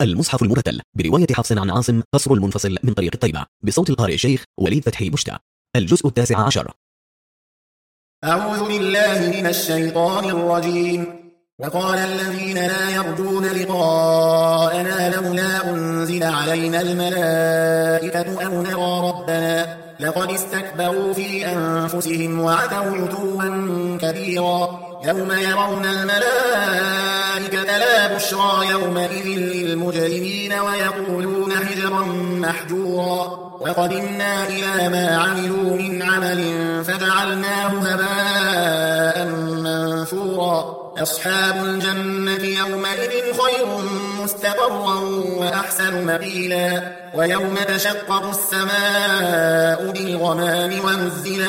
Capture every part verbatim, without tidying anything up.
المصحف المرتل برواية حفص عن عاصم، قصر المنفصل من طريق الطيبة، بصوت القارئ الشيخ وليد فتحي بشتى. الجزء التاسع عشر. أعوذ بالله من الشيطان الرجيم. وقال الذين لا يرجون لقاءنا لولا أنزل علينا الملائكة أو نرى ربنا لقد استكبروا في أنفسهم وعتوا عتوا كبيرا. يوم يرون الملائكة لا بشرى يومئذ للمجرمين ويقولون حجرا محجورا. وقدمنا إلى ما عملوا من عمل فجعلناه هباء منثورا. أصحاب الجنة يومئذ خير مستقرا وأحسن مقيلا. ويوم تشقق السماء بالغمام ونزل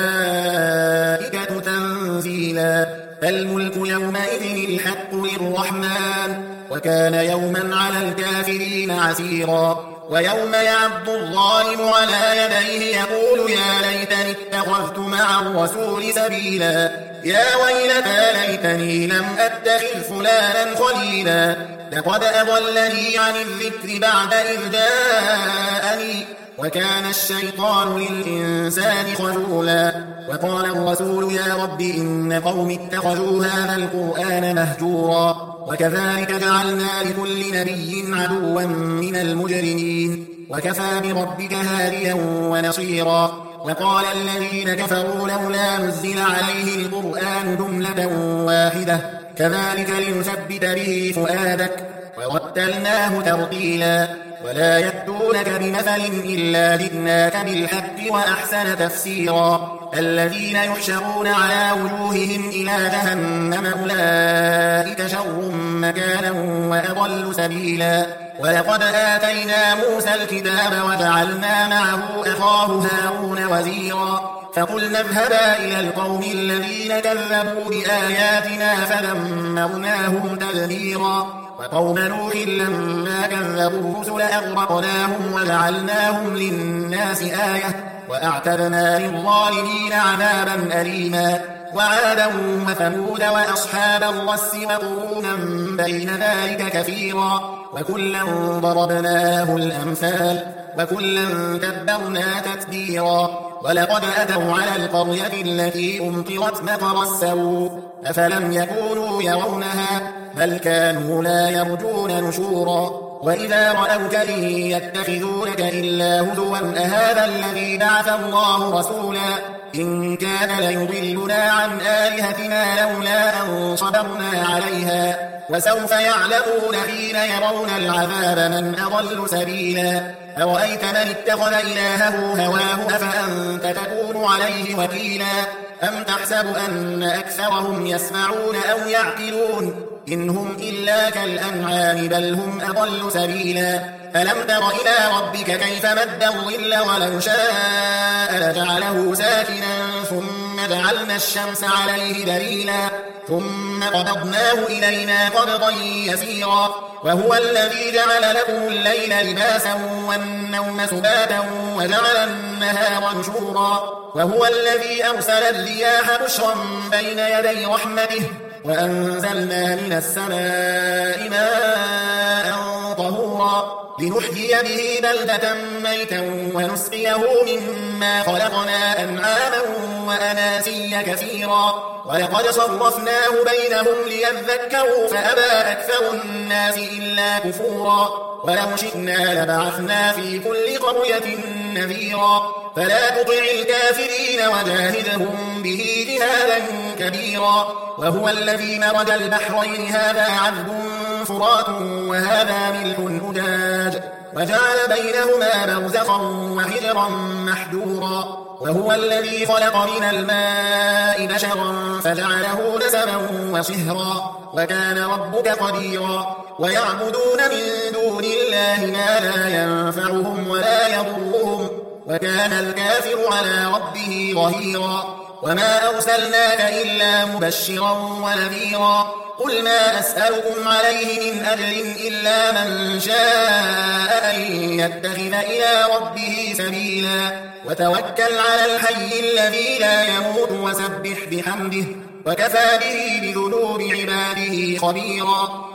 الملائكة تنزيلا. فالملك يومئذ الحق للرحمن وكان يوما على الكافرين عسيرا. ويوم يعض الظالم على يديه يقول يا ليتني اتخذت مع الرسول سبيلا. يا ويلتى ليتني لم أتخذ فلانا خليلا. لقد أضلني عن الذكر بعد إذ جاءني وكان الشيطان للإنسان خذولا. وقال الرسول يا رب إن قوم اتخذوا هذا القرآن مهجورا. وكذلك جعلنا لكل نبي عدوا من المجرمين وكفى بربك هاديا ونصيرا. وقال الذين كفروا لولا نزل عليه القرآن جملة واحدة كذلك لنثبت به فؤادك ورتلناه ترتيلا. ولا يأتونك بمثل إلا جئناك بالحق وأحسن تفسيرا. الذين يحشرون على وجوههم إلى جهنم أولئك شر مكانا وأضل سبيلا. ولقد آتينا موسى الكتاب وجعلنا معه أخاه هارون وزيرا. فقلنا اذهبا إلى القوم الذين كذبوا بآياتنا فدمرناهم تدميرا. وقوم نوح لما كذبوا الرسل أغرقناهم وجعلناهم للناس آية وأعتدنا للظالمين عذابا أليما. وعادا وثمود وأصحاب الرس وقرونا بين ذلك كثيرا. وكلا ضربنا له الأمثال وكلا تبرنا تتبيرا. ولقد أتوا على القرية التي أمطرت مطر السوء أفلم يكونوا يرونها بل كانوا لا يرجون نشورا. وإذا رأوك إن يتخذونك إلا هزوا أهذا الذي بعث الله رسولا إن كان ليضلنا عن آلهتنا لولا أن صبرنا عليها. وسوف يعلمون حين يرون العذاب من أضل سبيلا. أرأيت من اتخذ إلهه هواه أفأنت تكون عليه وكيلا. أم تحسب أن أكثرهم يسمعون أو يعقلون إن هم إلا كالأنعام بل هم أضل سبيلا. ألم تر إلى ربك كيف مد الظل ولو شاء لجعله ساكنا ثم جعلنا الشمس عليه دليلا ثم قبضناه إلينا قبضا يسيرا. وهو الذي جعل لكم الليل لباسا والنوم سباتا وجعل النهار نشورا. وهو الذي أرسل الرياح بشرا بين يدي رحمته وأنزلنا من السماء ماء طهورا لنحيي به بلدة ميتا ونسقيه مما خلقنا أنعاما وأناسيا كثيرا. ولقد صرفناه بينهم ليذكروا فأبى أكثر الناس إلا كفورا. ولو شئنا لبعثنا في كل قرية نذيرا. فلا تطع الكافرين وجاهدهم به جهادا كبيرا. وهو الذي مرج البحرين هذا عذب فرات وهذا ملح أجاج وجعل بينهما برزخا وحجرا محجورا. وهو الذي خلق من الماء بشرا فجعله نسبا وصهرا وكان ربك قديرا. ويعبدون من دون الله ما لا ينفعهم ولا يضرهم وكان الكافر على ربه ظهيرا. وما أرسلناك إلا مبشرا ونذيرا. قل ما أسألكم عليه من أجر إلا من شاء أن يتخذ إلى ربه سبيلا. وتوكل على الحي الذي لا يموت وسبح بحمده وكفى به بذنوب عباده خبيرا.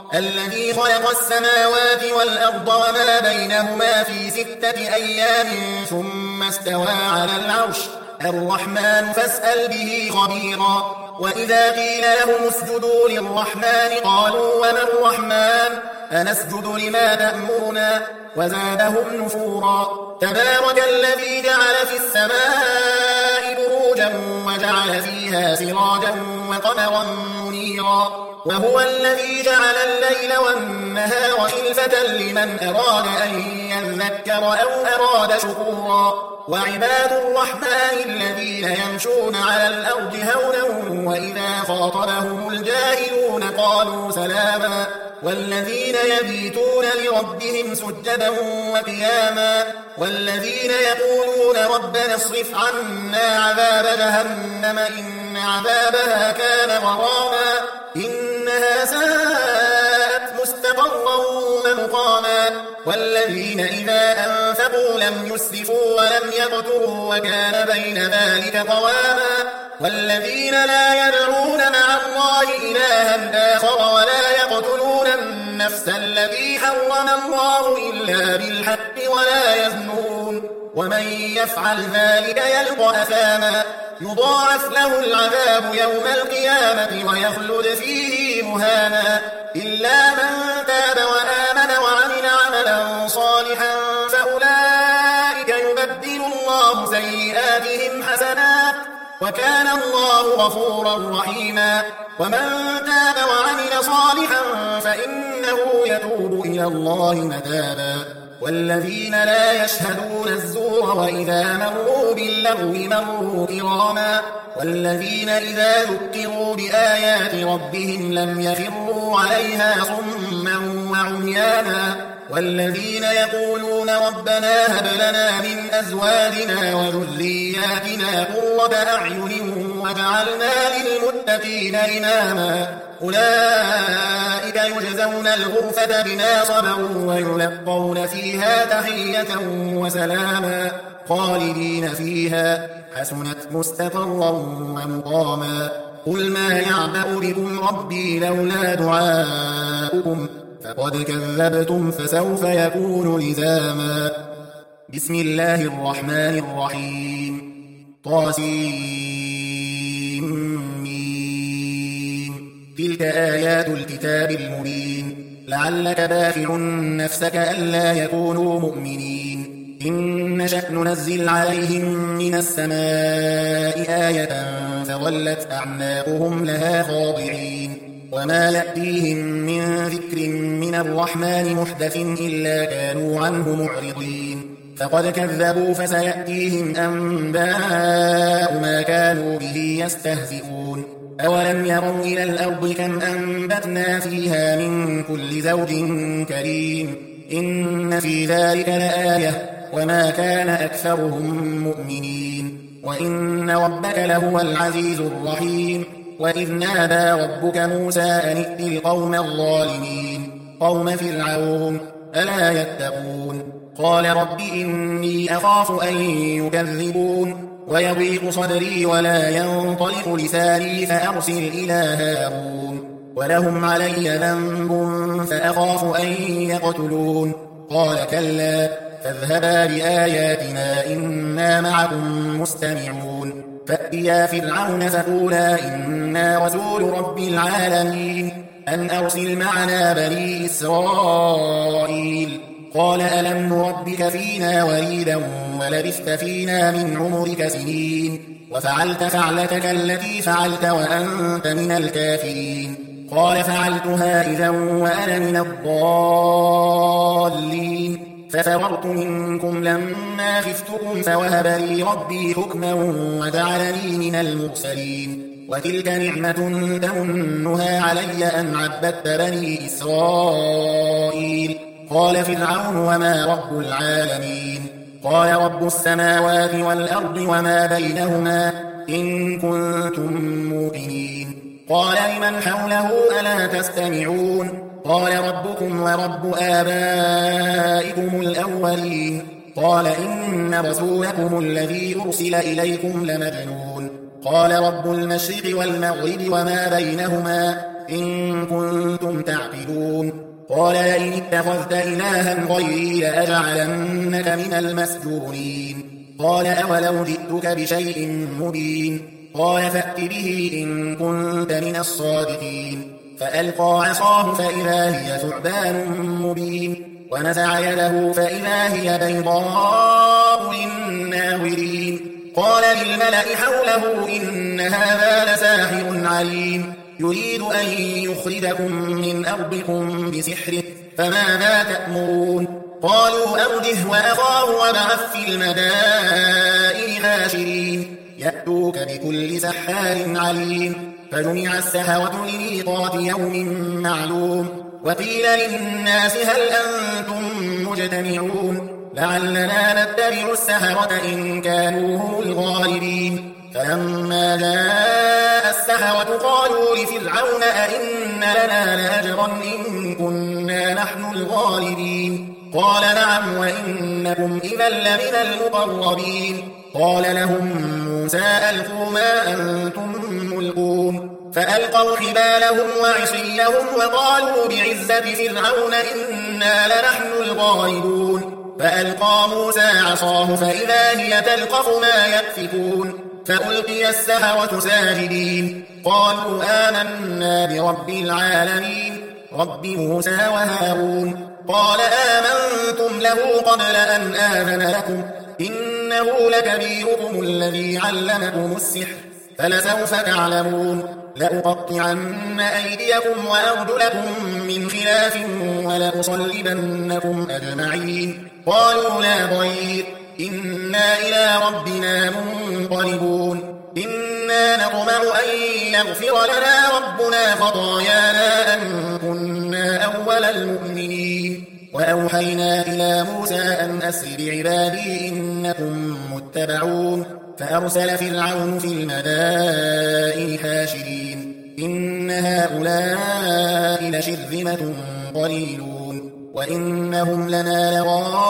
الذي خلق السماوات والأرض وما بينهما في ستة أيام ثم استوى على العرش الرحمن فاسأل به خبيرا وإذا قيل لهم اسجدوا للرحمن قالوا وما الرحمن أنسجد لما تأمرنا وزادهم نفورا تبارك الذي جعل في السماء بروجا وجعل فيها سراجا وقمرا منيرا وهو الذي جعل الليل والنهار خلفة لمن أراد أن يذكر أو أراد شكورا وعباد الرحمن الذين يمشون على الأرض هونا وإذا خاطبهم الجاهلون قالوا سلاما والذين يبيتون لربهم سجدا وقياما والذين يقولون ربنا اصرف عنا عذاب جهنم إن عذابها كان غراما إنها ساءت مستقرا ومقاما والذين إذا أنفقوا لم يسرفوا ولم يقتروا وكان بين ذلك قواما والذين لا يدعون مع الله إلها آخر ولا يقتلون النفس الذي حرم الله إلا بالحق ولا يزنون ومن يفعل ذلك يلقى أثاما يضاعف له العذاب يوم القيامة ويخلد فيه مهانا إلا من تاب وآمن وعمل عملا صالحا فأولئك يبدل الله سيئاتهم حسنات وكان الله غفورا رحيما ومن تاب وعمل صالحا فإنه يتوب إلى الله متابا والذين لا يشهدون الزور وإذا مروا باللغو مروا كراما والذين إذا ذكروا بآيات ربهم لم يخروا عليها صما وعميانا والذين يقولون ربنا هب لنا من أزواجنا وذرياتنا قرة أعين وجعلنا للمتقين إماما أولئك يجزون الغرفة بما صبروا ويلقون فيها تحية وسلاما خالدين فيها حسنت مستقرا ومقاما قل ما يعبأ بكم ربي لولا دعاؤكم فقد كذبتم فسوف يكون لزاما بسم الله الرحمن الرحيم طاسيم تلك آيات الكتاب المبين لعلك باخع نفسك ألا يكونوا مؤمنين إن نشأ ننزل عليهم من السماء آية فظلت أعناقهم لها خاضعين وما يأتيهم من ذكر من الرحمن محدث إلا كانوا عنه معرضين فقد كذبوا فسيأتيهم أنباء ما كانوا به يستهزئون أولم يروا إلى الأرض كم أنبتنا فيها من كل زوج كريم إن في ذلك لآية وما كان أكثرهم مؤمنين وإن ربك لهو العزيز الرحيم وإذ نادى ربك موسى أن ائت القوم الظالمين قوم فرعون ألا يتقون قال رب إني أخاف أن يكذبون ويضيق صدري ولا ينطلق لساني فأرسل إلى هارون ولهم علي ذنب فأخاف أن يقتلون قال كلا فاذهبا بآياتنا إنا معكم مستمعون فأتيا فرعون فقولا إنا رسول رب العالمين أن أرسل معنا بني إسرائيل قال ألم نربك فينا وليدا ولبثت فينا من عمرك سنين وفعلت فعلتك التي فعلت وأنت من الكافرين قال فعلتها إذا وأنا من الضالين ففررت منكم لما خفتكم فوهب لي ربي حكما وجعلني من المرسلين وتلك نعمة تمنها علي أن عبدت بني إسرائيل قال فرعون وما رب العالمين قال رب السماوات والأرض وما بينهما إن كنتم موقنين قال لمن حوله ألا تستمعون قال ربكم ورب آبائكم الأولين قال إن رسولكم الذي أرسل إليكم لمجنون قال رب المشرق والمغرب وما بينهما إن كنتم تعقلون قال لئن اتخذت إلها غيري لأجعلنك من المسجونين قال أولو جئتك بشيء مبين قال فأت به إن كنت من الصادقين فألقى عصاه فإذا هي ثعبان مبين ونزع يده فإذا هي بيضاء للناظرين قال للملأ حوله إن هذا لساحر عليم يريد أن يخرجكم من أرضكم بسحره فماذا تأمرون قالوا أرجه وأخاه وابعث في المدائن حاشرين يأتوك بكل سحار عليم فجمع السحرة لميقات يوم معلوم وقيل للناس هل أنتم مجتمعون لعلنا نتبع السحرة إن كانوا هم الغالبين فلما جاء السحرة قالوا لفرعون أئن لنا لأجرا إن كنا نحن الغالبين قال نعم وإنكم إذا لمن المقربين قال لهم موسى ألقوا ما أنتم ملقون فألقوا حبالهم وعصيهم وقالوا بعزة فرعون إنا لنحن الغالبون فألقى موسى عصاه فإذا هي تلقف ما يأفكون فألقي السحرة ساجدين قالوا آمنا برب العالمين رب موسى وهارون قال آمنتم له قبل أن آذن لكم إنه لكبيركم الذي علمكم السحر فلسوف تعلمون لأقطعن أيديكم وأرجلكم من خلاف ولأصلبنكم أجمعين قالوا لا ضير إنا إلى ربنا منقلبون إنا نطمع أن يغفر لنا ربنا خطايانا أن كنا أول المؤمنين وأوحينا إلى موسى أن أسر بعبادي إنكم متبعون فأرسل فرعون في المدائن حاشرين إن هؤلاء لشرذمة قليلون وإنهم لنا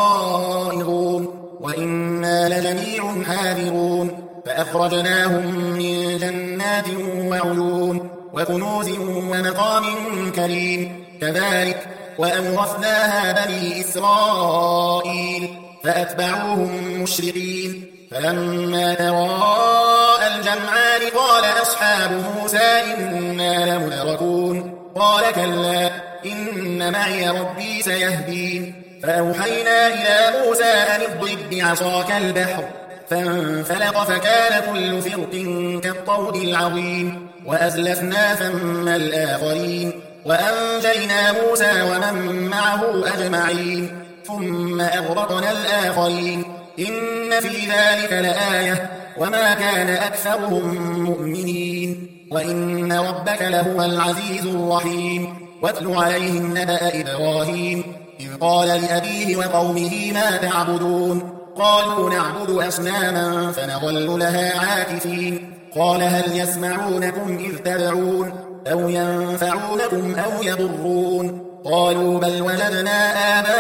لغائظون وإنا لجميع حاذرون فأخرجناهم من جنات وعيون وكنوز ومقام كريم كذلك وأورثناها بني إسرائيل فأتبعوهم مشرقين فلما تراءى الجمعان قال أصحاب موسى إنا لمدركون قال كلا إن معي ربي سيهدين فأوحينا إلى موسى أن اضرب بعصاك البحر فانفلق فكان كل فرق كالطود العظيم وأزلفنا ثم الآخرين وأنجينا موسى ومن معه أجمعين ثم أغرقنا الآخرين إن في ذلك لآية وما كان أكثرهم مؤمنين وإن ربك لهو العزيز الرحيم واتل عليهم نبأ إبراهيم إذ قال لأبيه وقومه ما تعبدون قالوا نعبد أصناما فنظل لها عاكفين قال هل يسمعونكم إذ تدعون أو ينفعونكم أو يضرون قالوا بل وجدنا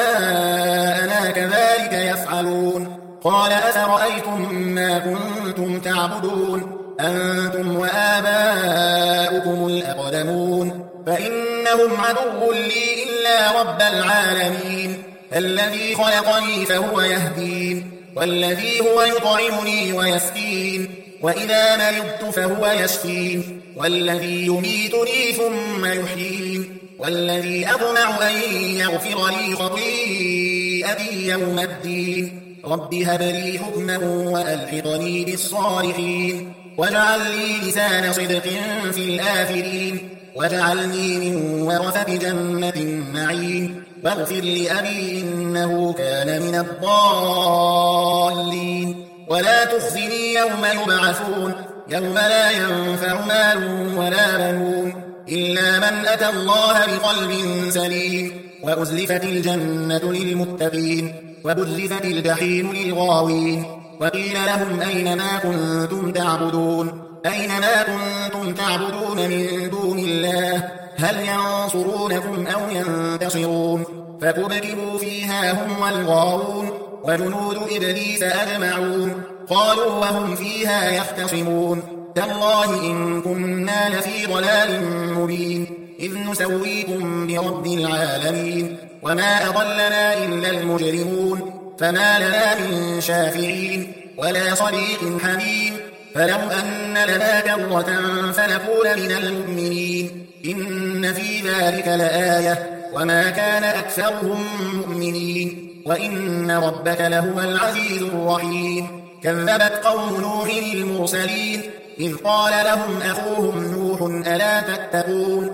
آباءنا كذلك يفعلون قال أفرأيتم ما كنتم تعبدون أنتم وآباؤكم الأقدمون فإنهم عدو لي إلا رب العالمين الذي خلقني فهو يهدين والذي هو يطعمني ويسقين وإذا مرضت فهو يشفين والذي يميتني ثم يحيين والذي أطمع أن يغفر لي خطيئتي يوم الدين رب هب لي حكما وألحقني بالصالحين واجعل لي لسان صدق في الآخرين واجعلني من ورثة جنة النعيم واغفر لأبي إنه كان من الضالين ولا تخزني يوم يبعثون يوم لا ينفع مال ولا بنون إلا من أتى الله بقلب سليم وأزلفت الجنة للمتقين وبرزت الجحيم للغاوين وقيل لهم أين ما كنتم تعبدون أين ما كنتم تعبدون من دون الله هل ينصرونكم أو ينتصرون فكبكبوا فيها هم والغاوون وجنود إبليس أجمعون قالوا وهم فيها يختصمون تالله إن كنا لفي ضلال مبين إذ نسويكم برب العالمين وما أضلنا إلا المجرمون فما لنا من شافعين ولا صديق حميم فلو أن لنا كرة فنكون من المؤمنين إن في ذلك لآية وما كان أكثرهم مؤمنين وإن ربك لهو العزيز الرحيم كذبت قوم نوح المرسلين إذ قال لهم أخوهم نوح ألا تتقون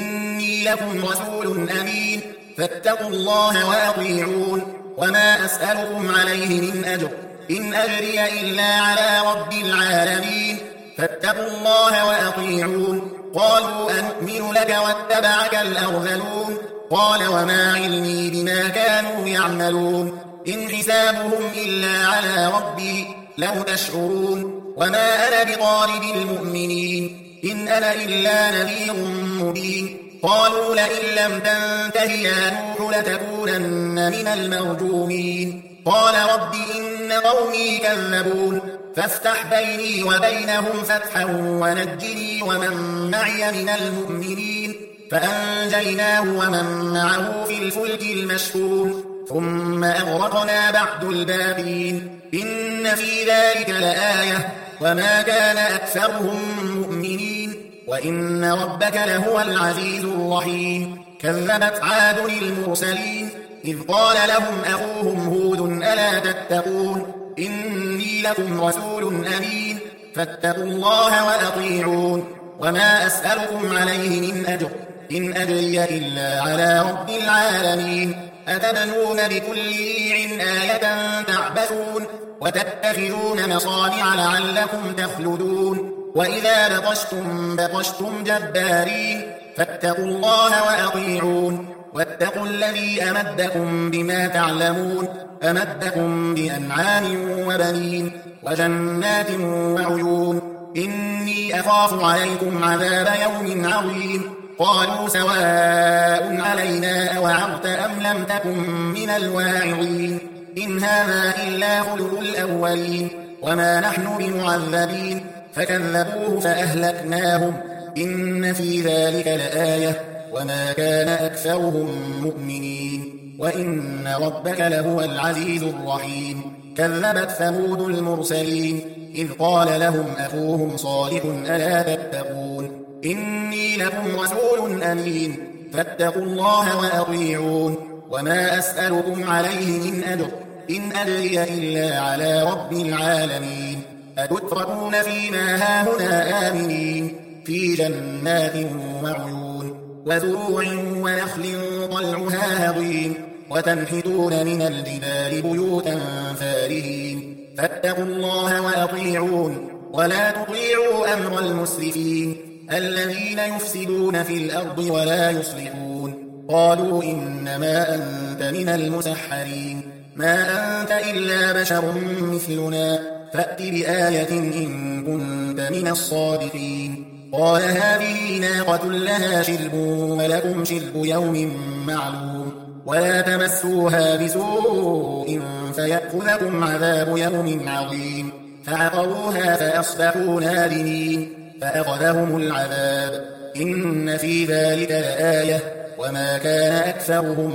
إني لكم رسول أمين فاتقوا الله وأطيعون وما أسألكم عليه من أجر إن أجري إلا على رب العالمين فاتقوا الله وأطيعون قالوا أنؤمن لك واتبعك الأرذلون قال وما علمي بما كانوا يعملون إن حسابهم إلا على ربي لو تشعرون وما أنا بطارد المؤمنين إن أنا إلا نذير مبين قالوا لئن لم تنته يا نوح لتكونن من المرجومين قال رب إن قومي كذبون فافتح بيني وبينهم فتحا ونجني ومن معي من المؤمنين فأنجيناه ومن معه في الفلك المشحون ثم أغرقنا بعد الباقين إن في ذلك لآية وما كان أكثرهم مؤمنين وإن ربك لهو العزيز الرحيم كذبت عاد المرسلين إذ قال لهم أخوهم هود ألا تتقون إني لكم رسول أمين فاتقوا الله وأطيعون وما أسألكم عليه من أجر إن أجري إلا على رب العالمين أتبنون بكل ريع آية تعبثون وتتخذون مصانع لعلكم تخلدون وإذا بطشتم بطشتم جبارين فاتقوا الله وأطيعون واتقوا الذي أمدكم بما تعلمون أمدكم بأنعام وبنين وجنات وعيون إني أخاف عليكم عذاب يوم عظيم قالوا سواء علينا أوعظت أم لم تكن من الواعظين إن هذا إلا خلق الأولين وما نحن بمعذبين فكذبوه فأهلكناهم إن في ذلك لآية وما كان أكثرهم مؤمنين وإن ربك لهو العزيز الرحيم كذبت ثمود المرسلين إذ قال لهم أخوهم صالح ألا تتقون إني لكم رسول أمين فاتقوا الله وأطيعون وما أسألكم عليه من أجر إن أجري إلا على رب العالمين أتتركون فيما هاهنا آمنين في جنات وعيون وزروع ونخل طلعها هضيم وتنحتون من الجبال بيوتا فارهين فاتقوا الله وأطيعون ولا تطيعوا أمر المسرفين الذين يفسدون في الأرض ولا يصلحون قالوا إنما أنت من المسحرين ما أنت إلا بشر مثلنا فأت بآية إن كنت من الصادقين قال هذه ناقة لها شرب ولكم شرب يوم معلوم ولا تمسوها بسوء فيأخذكم عذاب يوم عظيم فعقروها فأصبحوا نادمين فأخذهم العذاب إن في ذلك لآية وما كان أكثرهم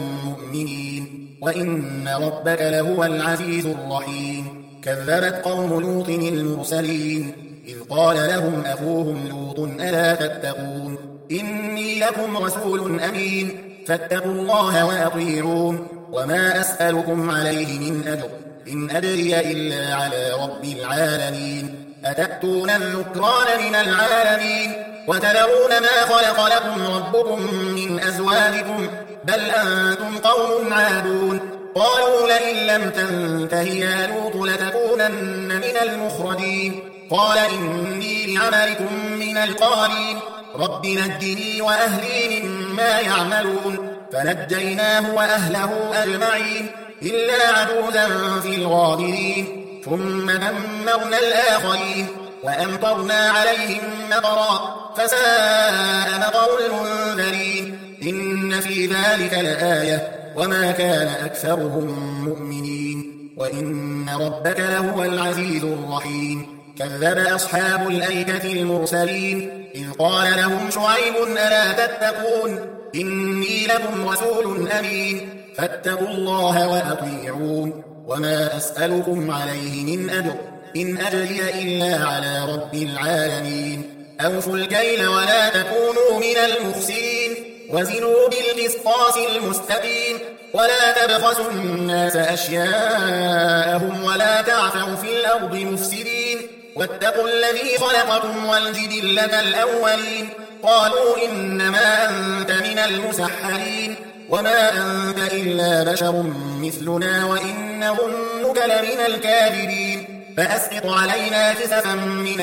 مؤمنين وإن ربك لهو العزيز الرحيم كذبت قوم لوط المرسلين إذ قال لهم أخوهم لوط ألا تتقون إني لكم رسول أمين فاتقوا الله وأطيعون وما أسألكم عليه من أجر إن أجري إلا على رب العالمين أتأتون الذكران من العالمين وتذرون ما خلق لكم ربكم من أزواجكم بل أنتم قوم عادون قالوا لئن لم تنته يا لوط لتكونن من المخرجين قال إني لعملكم من القالين رب نجني وأهلي مما يعملون فنجيناه وأهله أجمعين إلا عجوزا في الغابرين ثم دمرنا الآخرين وأمطرنا عليهم مطرا فساء مطر المنذرين إن في ذلك لآية وما كان أكثرهم مؤمنين وإن ربك لهو العزيز الرحيم كذب أصحاب الأيكة المرسلين إذ قال لهم شعيب ألا تتقون إني لكم رسول أمين فاتقوا الله وأطيعون وما أسألكم عليه من أجر إن أجري إلا على رب العالمين أوفوا الكيل ولا تكونوا من المخسرين وزنوا بالقسطاس المستقيم ولا تبخسوا الناس أشياءهم ولا تعثوا في الأرض مفسدين واتقوا الذي خلقكم والجبلة الأولين قالوا إنما أنت من المسحرين وما أنت إلا بشر مثلنا وإن ظنك لمن الكاذبين فأسقط علينا كسفا من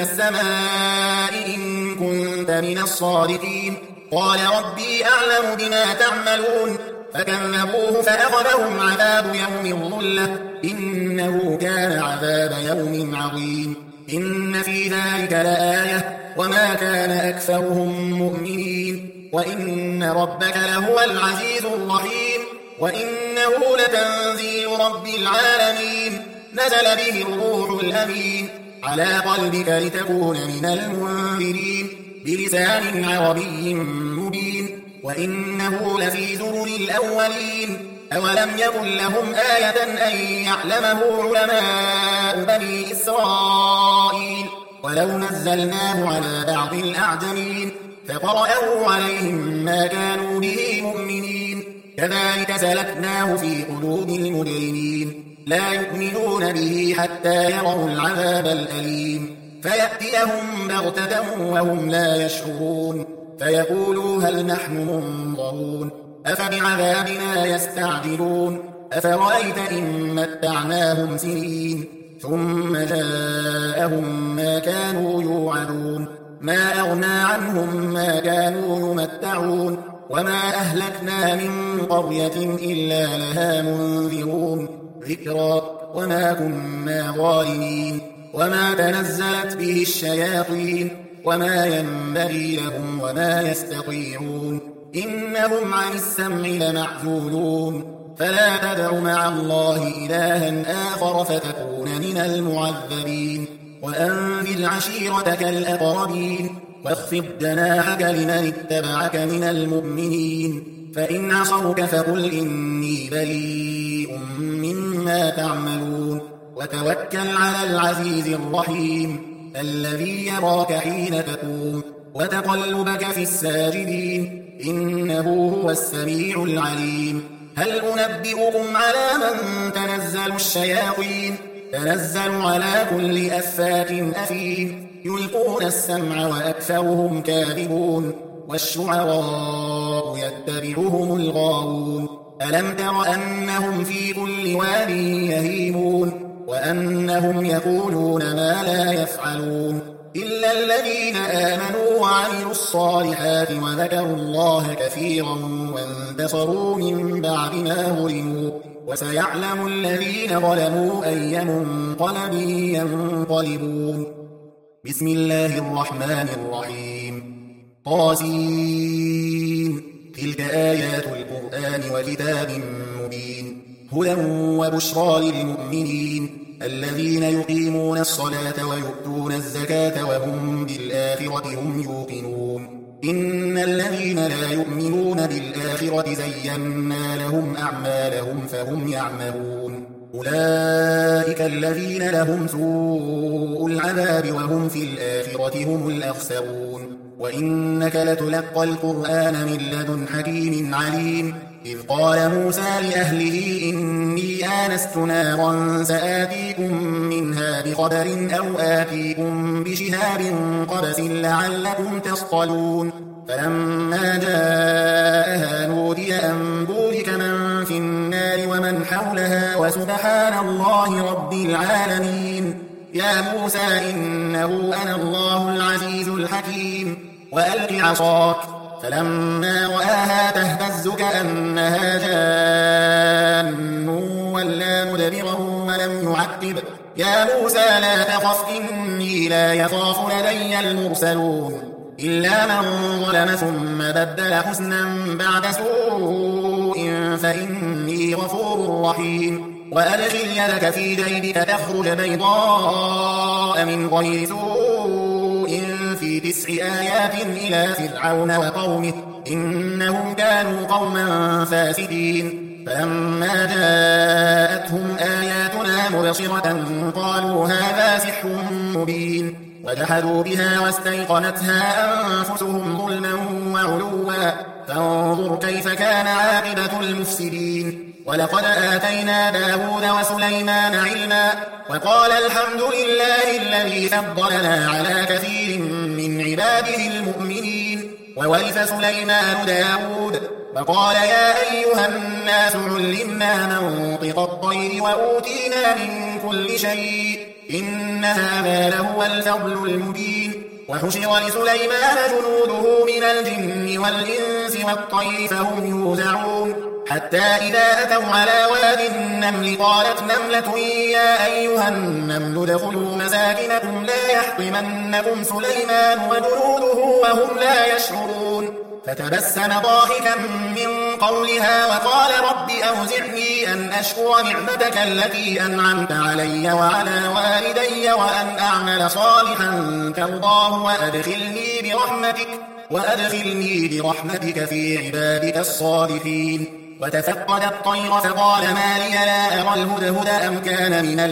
السماء إن كنت من الصادقين قال ربي أعلم بما تعملون فكذبوه فأخذهم عذاب يوم الظلة إنه كان عذاب يوم عظيم إن في ذلك لآية وما كان أكثرهم مؤمنين وإن ربك لهو العزيز الرحيم وإنه لتنزيل رب العالمين نزل به الروح الأمين على قلبك لتكون من المنذرين بلسان عربي مبين وإنه لفي زبر الأولين أولم يكن لهم آية أن يعلمه علماء بني إسرائيل ولو نزلناه على بعض الأعجمين فقرأوا عليهم ما كانوا به مؤمنين كذلك سلكناه في قلوب المجرمين لا يؤمنون به حتى يروا العذاب الأليم فيأتيهم بغتة وهم لا يشعرون فيقولوا هل نحن منظرون أفبعذابنا يستعجلون أفرأيت إن متعناهم سنين ثم جاءهم ما كانوا يوعدون ما أغنى عنهم ما كانوا يمتعون وما أهلكنا من قرية إلا لها منذرون ذكرى وما كنا ظالمين وما تنزلت به الشياطين وما ينبغي لهم وما يستطيعون إنهم عن السمع لمعزولون فلا تدع مع الله إلها آخر فتكون من المعذبين وأنذر عشيرتك الأقربين واخفض جناحك لمن اتبعك من المؤمنين فإن عصوك فقل إني بريء مما تعملون وتوكل على العزيز الرحيم الذي يراك حين تقوم وتقلبك في الساجدين إنه هو السميع العليم هل أنبئكم على من تنزل الشياطين تنزل على كل أفاك أثيم يلقون السمع وأكثرهم كاذبون والشعراء يتبعهم الغاوون ألم تر أنهم في كل واد يهيمون وأنهم يقولون ما لا يفعلون إلا الذين آمنوا وعملوا الصالحات وذكروا الله كثيرا وانتصروا من بعد ما ظلموا وسيعلم الذين ظلموا أي منقلب ينقلبون بسم الله الرحمن الرحيم طاسين تلك آيات القرآن وكتاب مبين هدى وبشرى للمؤمنين الذين يقيمون الصلاة ويؤتون الزكاة وهم بالآخرة هم يوقنون إن الذين لا يؤمنون بالآخرة زينا لهم أعمالهم فهم يعملون أولئك الذين لهم سوء العذاب وهم في الآخرة هم الأخسرون وإنك لتلقى القرآن من لدن حكيم عليم إذ قال موسى لأهله إني آنست نارا سآتيكم منها بخبر أو آتيكم بشهاب قبس لعلكم تصطلون فلما جاءها نودي أن بورك من في النار ومن حولها وسبحان الله رب العالمين يا موسى إنه أنا الله العزيز الحكيم وألق عصاك فلما رآها تهتز كأنها جان ولا مدبرا ولم يعقب يا موسى لا تخف إني لا يخاف لدي المرسلون إلا من ظلم ثم بدل حسنا بعد سوء فإني غفور رحيم وأدخل يدك في جيبك تخرج بيضاء من غير سوء في بتسع آيات إلى فرعون وقومه إنهم كانوا قوما فاسدين فلما جاءتهم آياتنا مبصرة قالوا هذا سحر مبين وجحدوا بها واستيقنتها أنفسهم ظلما وعلوا فانظر كيف كان عاقبة المفسدين ولقد آتينا داود وسليمان علما وقال الحمد لله الذي فضلنا على كثير من عباده المؤمنين وورث سليمان داود وقال يا أيها الناس علمنا منطق الطير وأوتينا من كل شيء إن هذا لهو الفضل المبين وحشر لسليمان جنوده من الجن والإنس والطير فهم يوزعون حتى إذا أتوا على واد النمل قالت نملة يا أيها النمل ادخلوا مساكنكم لا يحطمنكم سليمان وجنوده وهم لا يشعرون فتبسم ضاحكا من قولها وقال رب أوزعني أن أشكر نعمتك التي أنعمت علي وعلى والدي وأن أعمل صالحا ترضاه وأدخلني برحمتك, وأدخلني برحمتك في عبادك الصالحين وتفقد الطير فقال ما لي لا أرى الهدهد أم كان من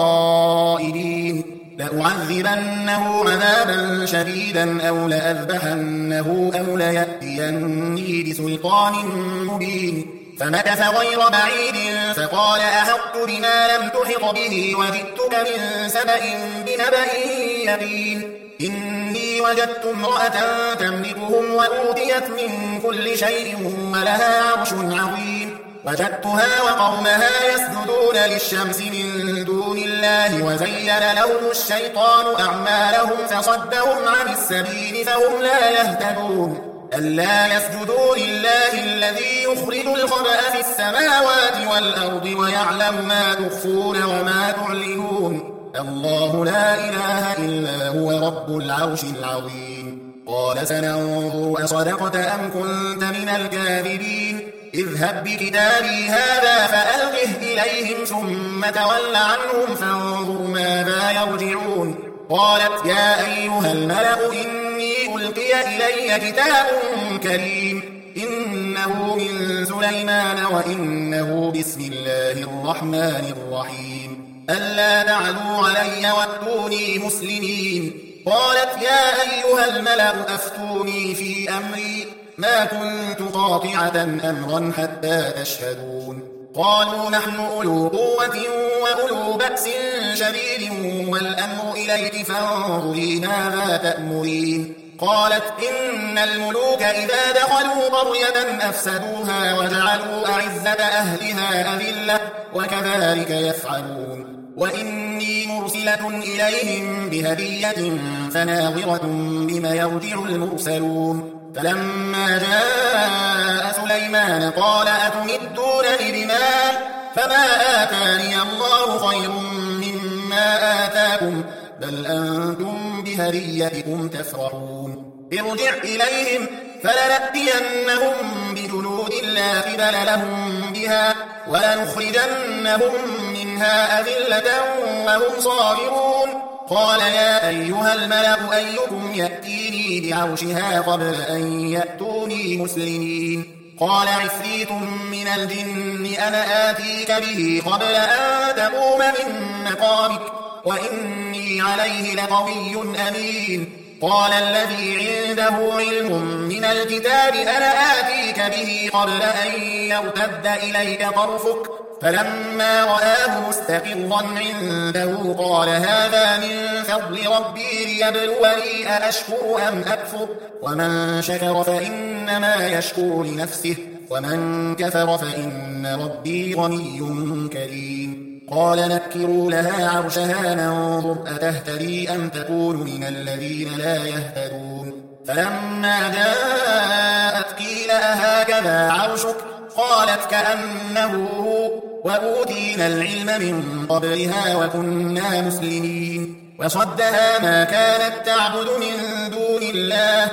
الغائبين لأعذبنه عذابا شديدا أو لأذبحنه أو ليأتيني بسلطان مبين فمكث غير بعيد فقال أحطت بما لم تحط به وجئتك من سبأ بنبأ يقين إني وجدت امرأة تملكهم وأوتيت من كل شيء ولها عرش عظيم وجدتها وقومها يسجدون للشمس من دون الله وزين لهم الشيطان أعمالهم فصدهم عن السبيل فهم لا يهتدون ألا يسجدوا لله الذي يخرج الخبأ في السماوات والأرض ويعلم ما تخفون وما تعلنون الله لا إله إلا هو رب العرش العظيم قال سننظر أصدقت أم كنت من الكاذبين اذهب بكتابي هذا فألقه إليهم ثم تول عنهم فانظر ماذا يرجعون قالت يا أيها الملأ إني ألقي إلي كتاب كريم إنه من سليمان وإنه بسم الله الرحمن الرحيم ألا تعلوا علي واتوني مسلمين قالت يا أيها الملأ أفتوني في أمري ما كنت قاطعة أمرا حتى تشهدون قالوا نحن أولو قوة وأولو بأس شديد والأمر إليك فانظري ماذا تأمرين قالت إن الملوك إذا دخلوا قرية أفسدوها وجعلوا أعزة أهلها أذلة وكذلك يفعلون وإني مرسلة إليهم بهدية فناظرة بما يرجع المرسلون فلما جاء سليمان قال أتمدونني بمال فما آتاني الله خير مما آتاكم بل أنتم بهديتكم تفرحون ارجع إليهم فلنأتينهم بجنود لا قبل لهم بها ولنخرجنهم منها أذلة وهم صاغرون قال يا أيها الملأ أيكم يأتيني بعرشها قبل أن يأتوني مسلمين قال عفريت من الجن أنا آتيك به قبل أن تقوم من مقامك وإني عليه لقوي أمين قال الذي عنده علم من الكتاب أنا آتيك به قبل أن يرتد إليك طرفك فلما رآه مستقرا عنده قال هذا من فضل ربي ليبلوني أأشكر أم أكفر ومن شكر فإنما يشكر لنفسه ومن كفر فإن ربي غني كريم قال نكروا لها عرشها ننظر أتهتدي أم تكون من الذين لا يهتدون فلما جاءت قيل أهكذا عرشك قالت كأنه هو وأوتينا العلم من قبلها وكنا مسلمين وصدها ما كانت تعبد من دون الله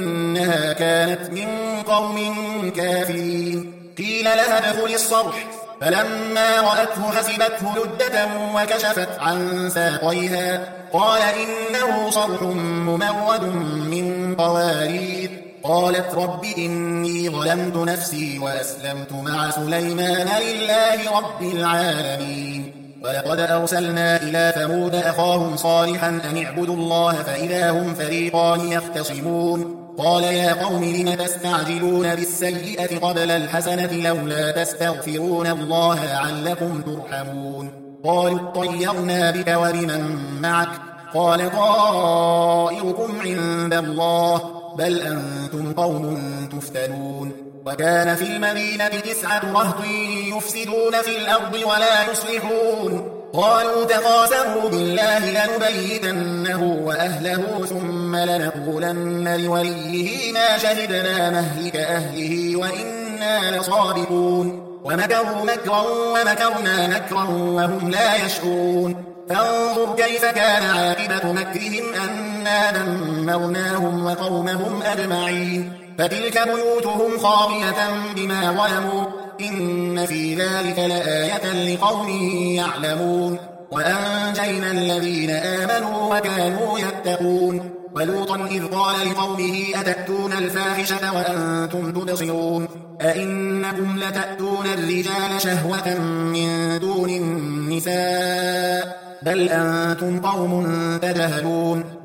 إنها كانت من قوم كافرين قيل لها ادخل الصرح فلما رأته حسبته لجة وكشفت عن ساقيها قال إنه صرح ممرد من قوارير. قالت رب إني ظلمت نفسي وأسلمت مع سليمان لله رب العالمين. ولقد أرسلنا إلى ثمود أخاهم صالحا أن اعبدوا الله فإذا هم فريقان يختصمون. قال يا قوم لم تستعجلون بالسيئة قبل الحسنة لولا تستغفرون الله لعلكم ترحمون. قالوا اطيرنا بك وبمن معك قال طائركم عند الله بل أنتم قوم تفتنون. وكان في المدينة تسعة رهط يفسدون في الأرض ولا يصلحون. قالوا تقاسموا بالله لنبيتنه وأهله ثم لنقولن لوليه ما شهدنا مهلك أهله وإنا لصادقون. ومكروا مكرا ومكرنا مكرا وهم لا يشعرون. فانظر كيف كان عاقبة مكرهم أنا دمرناهم وقومهم أجمعين. فتلك بيوتهم خاوية بما ظلموا إن في ذلك لآية لقوم يعلمون. وأنجينا الذين آمنوا وكانوا يتقون. ولوطا إذ قال لقومه أتأتون الفاحشة وأنتم تبصرون أئنكم لتأتون الرجال شهوة من دون النساء بل أنتم قوم تجهلون.